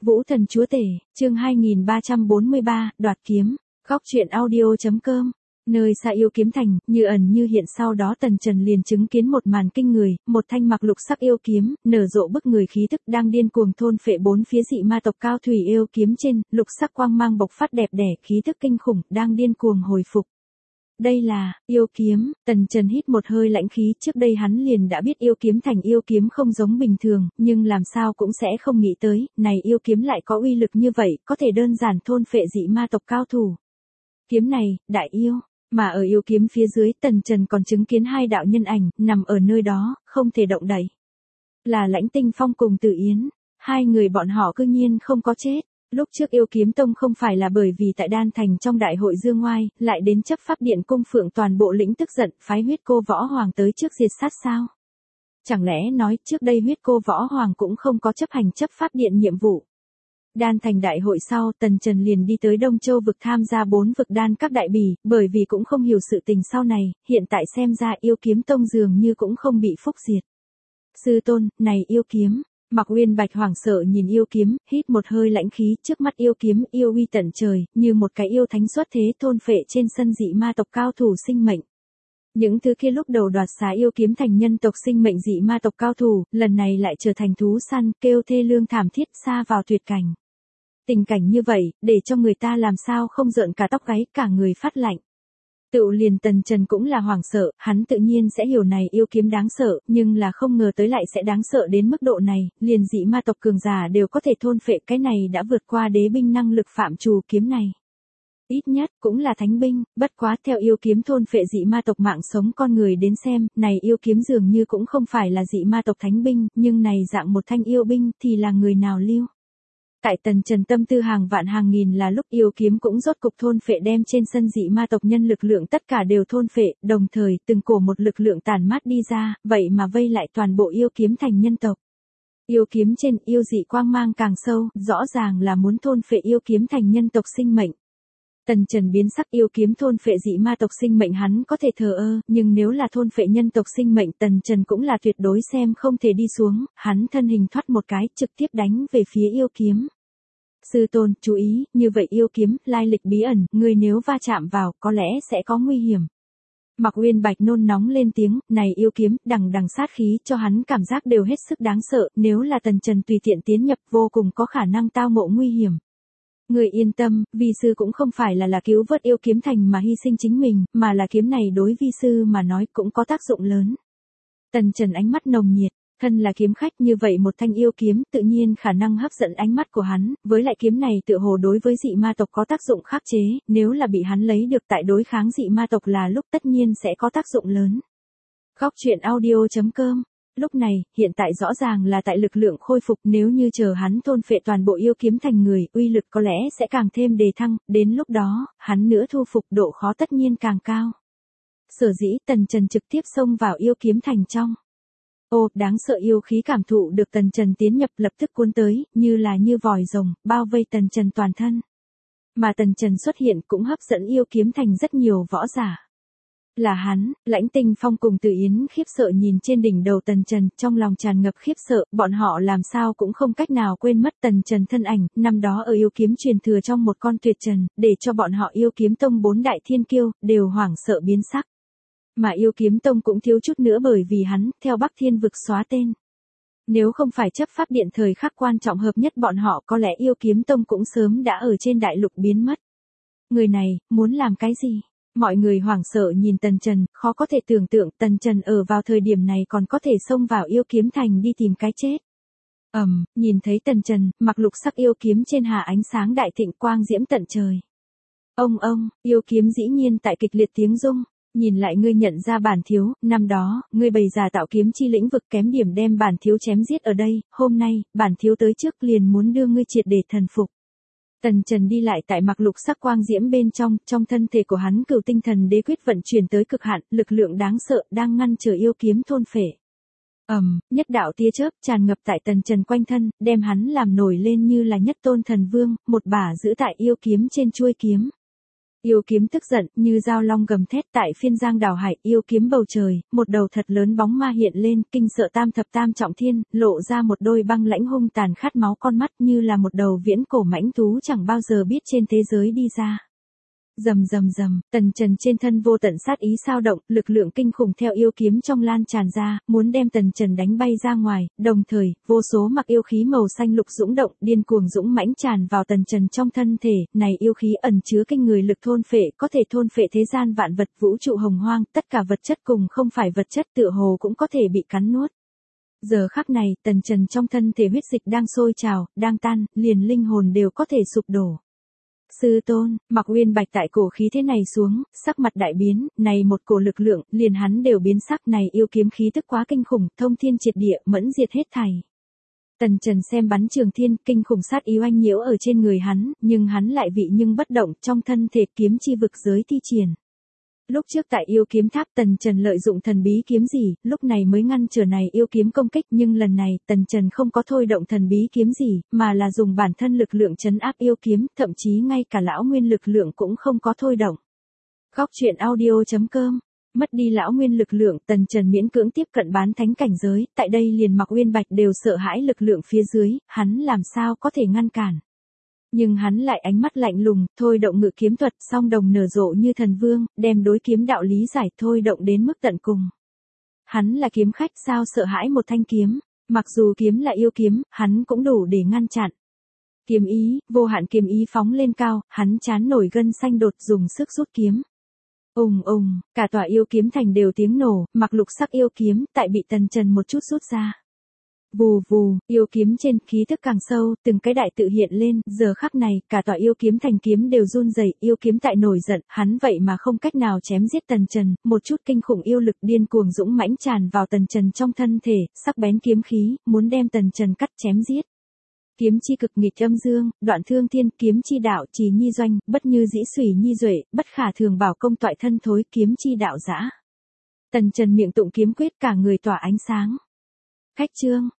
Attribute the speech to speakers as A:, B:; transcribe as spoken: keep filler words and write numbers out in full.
A: Vũ Thần Chúa Tể, chương hai nghìn ba trăm bốn mươi ba, đoạt kiếm. Góc truyện audio chấm com. Nơi xa yêu kiếm thành, như ẩn như hiện, sau đó Tần Trần liền chứng kiến một màn kinh người, một thanh mặc lục sắc yêu kiếm, nở rộ bức người khí tức đang điên cuồng thôn phệ bốn phía dị ma tộc cao thủy yêu kiếm trên, lục sắc quang mang bộc phát đẹp đẽ, khí tức kinh khủng, đang điên cuồng hồi phục. Đây là, yêu kiếm, Tần Trần hít một hơi lãnh khí, trước đây hắn liền đã biết yêu kiếm thành yêu kiếm không giống bình thường, nhưng làm sao cũng sẽ không nghĩ tới, này yêu kiếm lại có uy lực như vậy, có thể đơn giản thôn phệ dị ma tộc cao thủ. Kiếm này, đại yêu, mà ở yêu kiếm phía dưới Tần Trần còn chứng kiến hai đạo nhân ảnh, nằm ở nơi đó, không thể động đậy. Là Lãnh Tinh Phong cùng Tử Yến, hai người bọn họ cư nhiên không có chết. Lúc trước yêu kiếm tông không phải là bởi vì tại Đan Thành trong đại hội dương ngoai, lại đến chấp pháp điện cung phượng toàn bộ lĩnh tức giận, phái huyết cô võ hoàng tới trước diệt sát sao? Chẳng lẽ nói trước đây huyết cô võ hoàng cũng không có chấp hành chấp pháp điện nhiệm vụ? Đan Thành đại hội sau, Tần Trần liền đi tới Đông Châu vực tham gia bốn vực đan các đại bỉ, bởi vì cũng không hiểu sự tình sau này, hiện tại xem ra yêu kiếm tông dường như cũng không bị phúc diệt. Sư tôn, này yêu kiếm. Mạc Uyên Bạch hoảng sợ nhìn yêu kiếm, hít một hơi lãnh khí, trước mắt yêu kiếm yêu uy tận trời, như một cái yêu thánh xuất thế thôn phệ trên sân dị ma tộc cao thủ sinh mệnh. Những thứ kia lúc đầu đoạt xá yêu kiếm thành nhân tộc sinh mệnh dị ma tộc cao thủ, lần này lại trở thành thú săn, kêu thê lương thảm thiết, xa vào tuyệt cảnh. Tình cảnh như vậy, để cho người ta làm sao không rợn cả tóc gáy, cả người phát lạnh. Tự liền Tần Trần cũng là hoảng sợ, hắn tự nhiên sẽ hiểu này yêu kiếm đáng sợ, nhưng là không ngờ tới lại sẽ đáng sợ đến mức độ này, liền dị ma tộc cường giả đều có thể thôn phệ, cái này đã vượt qua đế binh năng lực phạm trù kiếm này. Ít nhất cũng là thánh binh, bất quá theo yêu kiếm thôn phệ dị ma tộc mạng sống con người đến xem, này yêu kiếm dường như cũng không phải là dị ma tộc thánh binh, nhưng này dạng một thanh yêu binh thì là người nào lưu. Tại Tần Trần tâm tư hàng vạn hàng nghìn là lúc yêu kiếm cũng rốt cục thôn phệ đem trên sân dị ma tộc nhân lực lượng tất cả đều thôn phệ, đồng thời từng cổ một lực lượng tản mát đi ra, vậy mà vây lại toàn bộ yêu kiếm thành nhân tộc. Yêu kiếm trên yêu dị quang mang càng sâu, rõ ràng là muốn thôn phệ yêu kiếm thành nhân tộc sinh mệnh. Tần Trần biến sắc, yêu kiếm thôn phệ dị ma tộc sinh mệnh hắn có thể thờ ơ, nhưng nếu là thôn phệ nhân tộc sinh mệnh Tần Trần cũng là tuyệt đối xem không thể đi xuống, hắn thân hình thoát một cái, trực tiếp đánh về phía yêu kiếm. Sư tôn, chú ý, như vậy yêu kiếm, lai lịch bí ẩn, người nếu va chạm vào, có lẽ sẽ có nguy hiểm. Mạc Uyên Bạch nôn nóng lên tiếng, này yêu kiếm, đằng đằng sát khí, cho hắn cảm giác đều hết sức đáng sợ, nếu là Tần Trần tùy tiện tiến nhập vô cùng có khả năng tao ngộ nguy hiểm. Người yên tâm, vi sư cũng không phải là là cứu vớt yêu kiếm thành mà hy sinh chính mình, mà là kiếm này đối vi sư mà nói cũng có tác dụng lớn. Tần Trần ánh mắt nồng nhiệt, thân là kiếm khách như vậy một thanh yêu kiếm tự nhiên khả năng hấp dẫn ánh mắt của hắn, với lại kiếm này tựa hồ đối với dị ma tộc có tác dụng khắc chế, nếu là bị hắn lấy được tại đối kháng dị ma tộc là lúc tất nhiên sẽ có tác dụng lớn. Góc truyện audio chấm com. Lúc này, hiện tại rõ ràng là tại lực lượng khôi phục, nếu như chờ hắn thôn phệ toàn bộ yêu kiếm thành người, uy lực có lẽ sẽ càng thêm đề thăng, đến lúc đó, hắn nữa thu phục độ khó tất nhiên càng cao. Sở dĩ Tần Trần trực tiếp xông vào yêu kiếm thành trong. Ô, đáng sợ yêu khí cảm thụ được Tần Trần tiến nhập lập tức cuốn tới, như là như vòi rồng, bao vây Tần Trần toàn thân. Mà Tần Trần xuất hiện cũng hấp dẫn yêu kiếm thành rất nhiều võ giả. Là hắn, Lãnh Tinh Phong cùng Tử Yến khiếp sợ nhìn trên đỉnh đầu Tần Trần, trong lòng tràn ngập khiếp sợ, bọn họ làm sao cũng không cách nào quên mất Tần Trần thân ảnh, năm đó ở yêu kiếm truyền thừa trong một con tuyệt trần, để cho bọn họ yêu kiếm tông bốn đại thiên kiêu, đều hoảng sợ biến sắc. Mà yêu kiếm tông cũng thiếu chút nữa bởi vì hắn, theo Bắc Thiên vực xóa tên. Nếu không phải chấp pháp điện thời khắc quan trọng hợp nhất bọn họ có lẽ yêu kiếm tông cũng sớm đã ở trên đại lục biến mất. Người này, muốn làm cái gì? Mọi người hoảng sợ nhìn Tần Trần, khó có thể tưởng tượng Tần Trần ở vào thời điểm này còn có thể xông vào yêu kiếm thành đi tìm cái chết. Ầm, um, nhìn thấy Tần Trần, mặc lục sắc yêu kiếm trên hạ ánh sáng đại thịnh quang diễm tận trời. Ông ông, yêu kiếm dĩ nhiên tại kịch liệt tiếng rung. Nhìn lại ngươi nhận ra bản thiếu, năm đó, ngươi bày ra tạo kiếm chi lĩnh vực kém điểm đem bản thiếu chém giết ở đây, hôm nay, bản thiếu tới trước liền muốn đưa ngươi triệt để thần phục. Tần Trần đi lại tại mặc lục sắc quang diễm bên trong, trong thân thể của hắn cửu tinh thần đế quyết vận chuyển tới cực hạn, lực lượng đáng sợ đang ngăn trở yêu kiếm thôn phệ. Ầm, um, nhất đạo tia chớp tràn ngập tại Tần Trần quanh thân, đem hắn làm nổi lên như là nhất tôn thần vương, một bả giữ tại yêu kiếm trên chuôi kiếm. Yêu kiếm tức giận, như dao long gầm thét tại phiên giang đảo hải, yêu kiếm bầu trời, một đầu thật lớn bóng ma hiện lên, kinh sợ tam thập tam trọng thiên, lộ ra một đôi băng lãnh hung tàn khát máu con mắt như là một đầu viễn cổ mãnh thú chẳng bao giờ biết trên thế giới đi ra. Rầm rầm rầm, Tần Trần trên thân vô tận sát ý sao động, lực lượng kinh khủng theo yêu kiếm trong lan tràn ra, muốn đem Tần Trần đánh bay ra ngoài, đồng thời, vô số mặc yêu khí màu xanh lục dũng động, điên cuồng dũng mãnh tràn vào Tần Trần trong thân thể, này yêu khí ẩn chứa kinh người lực thôn phệ, có thể thôn phệ thế gian vạn vật, vũ trụ hồng hoang, tất cả vật chất cùng không phải vật chất tựa hồ cũng có thể bị cắn nuốt. Giờ khắc này, Tần Trần trong thân thể huyết dịch đang sôi trào, đang tan, liền linh hồn đều có thể sụp đổ. Sư tôn, Mạc Uyên Bạch tại cổ khí thế này xuống, sắc mặt đại biến, này một cổ lực lượng, liền hắn đều biến sắc, này yêu kiếm khí tức quá kinh khủng, thông thiên triệt địa, mẫn diệt hết thảy. Tần Trần xem bắn trường thiên, kinh khủng sát ý oanh nhiễu ở trên người hắn, nhưng hắn lại vị nhưng bất động, trong thân thể kiếm chi vực giới thi triển. Lúc trước tại yêu kiếm tháp Tần Trần lợi dụng thần bí kiếm gì, lúc này mới ngăn trở này yêu kiếm công kích, nhưng lần này Tần Trần không có thôi động thần bí kiếm gì, mà là dùng bản thân lực lượng trấn áp yêu kiếm, thậm chí ngay cả lão nguyên lực lượng cũng không có thôi động. Góc truyện audio chấm com. Mất đi lão nguyên lực lượng, Tần Trần miễn cưỡng tiếp cận bán thánh cảnh giới, tại đây liền Mạc Uyên Bạch đều sợ hãi lực lượng phía dưới, hắn làm sao có thể ngăn cản. Nhưng hắn lại ánh mắt lạnh lùng, thôi động ngự kiếm thuật, song đồng nở rộ như thần vương, đem đối kiếm đạo lý giải thôi động đến mức tận cùng. Hắn là kiếm khách sao sợ hãi một thanh kiếm, mặc dù kiếm là yêu kiếm, hắn cũng đủ để ngăn chặn. Kiếm ý, vô hạn kiếm ý phóng lên cao, hắn chán nổi gân xanh đột dùng sức rút kiếm. Ùng ùng, cả tòa yêu kiếm thành đều tiếng nổ, mặc lục sắc yêu kiếm, tại bị Tần Trần một chút rút ra. Vù vù, yêu kiếm trên, khí thức càng sâu, từng cái đại tự hiện lên, giờ khắc này, cả tòa yêu kiếm thành kiếm đều run rẩy, yêu kiếm tại nổi giận, hắn vậy mà không cách nào chém giết Tần Trần, một chút kinh khủng yêu lực điên cuồng dũng mãnh tràn vào Tần Trần trong thân thể, sắc bén kiếm khí, muốn đem Tần Trần cắt chém giết. Kiếm chi cực nghịch âm dương, đoạn thương thiên, kiếm chi đạo, trì nhi doanh, bất như dĩ xủy nhi duệ, bất khả thường bảo công toại thân thối, kiếm chi đạo dã. Tần Trần miệng tụng kiếm quyết cả người tỏa ánh sáng. Khách chương,